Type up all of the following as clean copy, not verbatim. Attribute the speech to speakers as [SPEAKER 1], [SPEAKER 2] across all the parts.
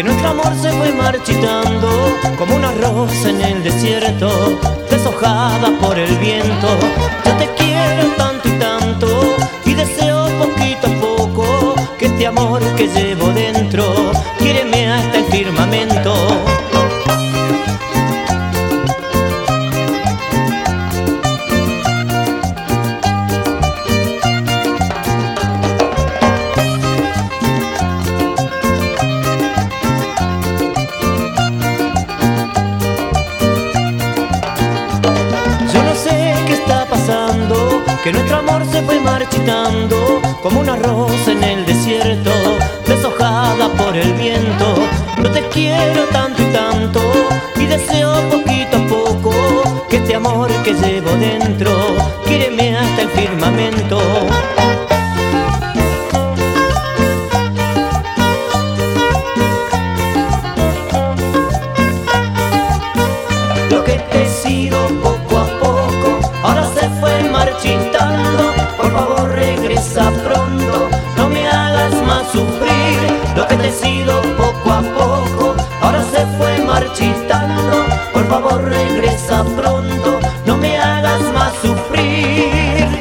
[SPEAKER 1] que nuestro amor se fue marchitando como una rosa en el desierto, deshojada por el viento. Yo te quiero tanto y tanto, y deseo poquito a poco que este amor que llevo dentro quiéreme hasta el firmamento. Que nuestro amor se fue marchitando como una rosa en el desierto, deshojada por el viento. Yo te quiero tanto y tanto, y deseo poquito a poco que este amor que llevo dentro quiéreme hasta el firmamento. Lo que te he sido poco a poco ahora se fue marchitando. Por favor regresa pronto, no me hagas más sufrir. Lo que te he sido poco a poco ahora se fue marchitando. Por favor regresa pronto, no me hagas más sufrir.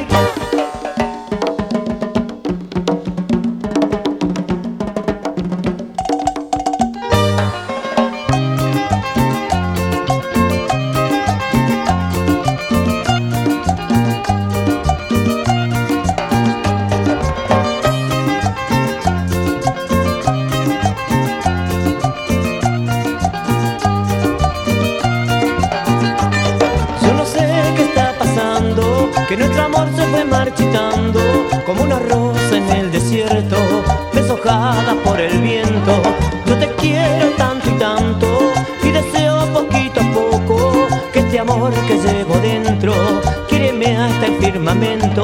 [SPEAKER 1] Que nuestro amor se fue marchitando como una rosa en el desierto, deshojada por el viento. Yo te quiero tanto y tanto, y deseo poquito a poco que este amor que llevo dentro quiéreme hasta el firmamento.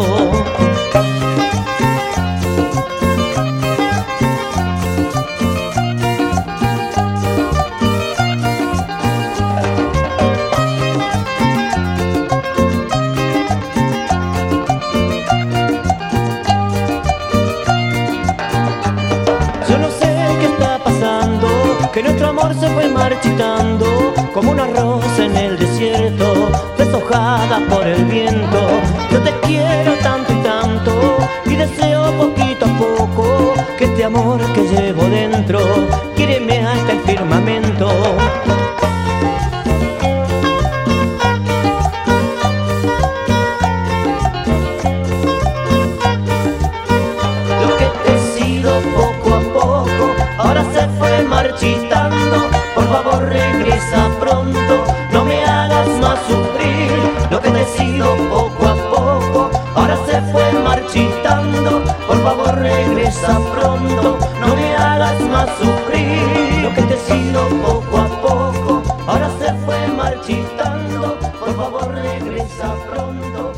[SPEAKER 1] Que nuestro amor se fue marchitando como una rosa en el desierto, deshojada por el viento. Yo te quiero tanto y tanto, y deseo poquito a poco que este amor que llevo dentro quiéreme hasta el firmamento. Lo que te he sido poco a poco ahora se fue marchitando. Por favor regresa pronto, no me hagas más sufrir. Lo que te he sido poco a poco ahora se fue marchitando. Por favor regresa pronto, no me hagas más sufrir. Lo que te he sido poco a poco ahora se fue marchitando. Por favor regresa pronto.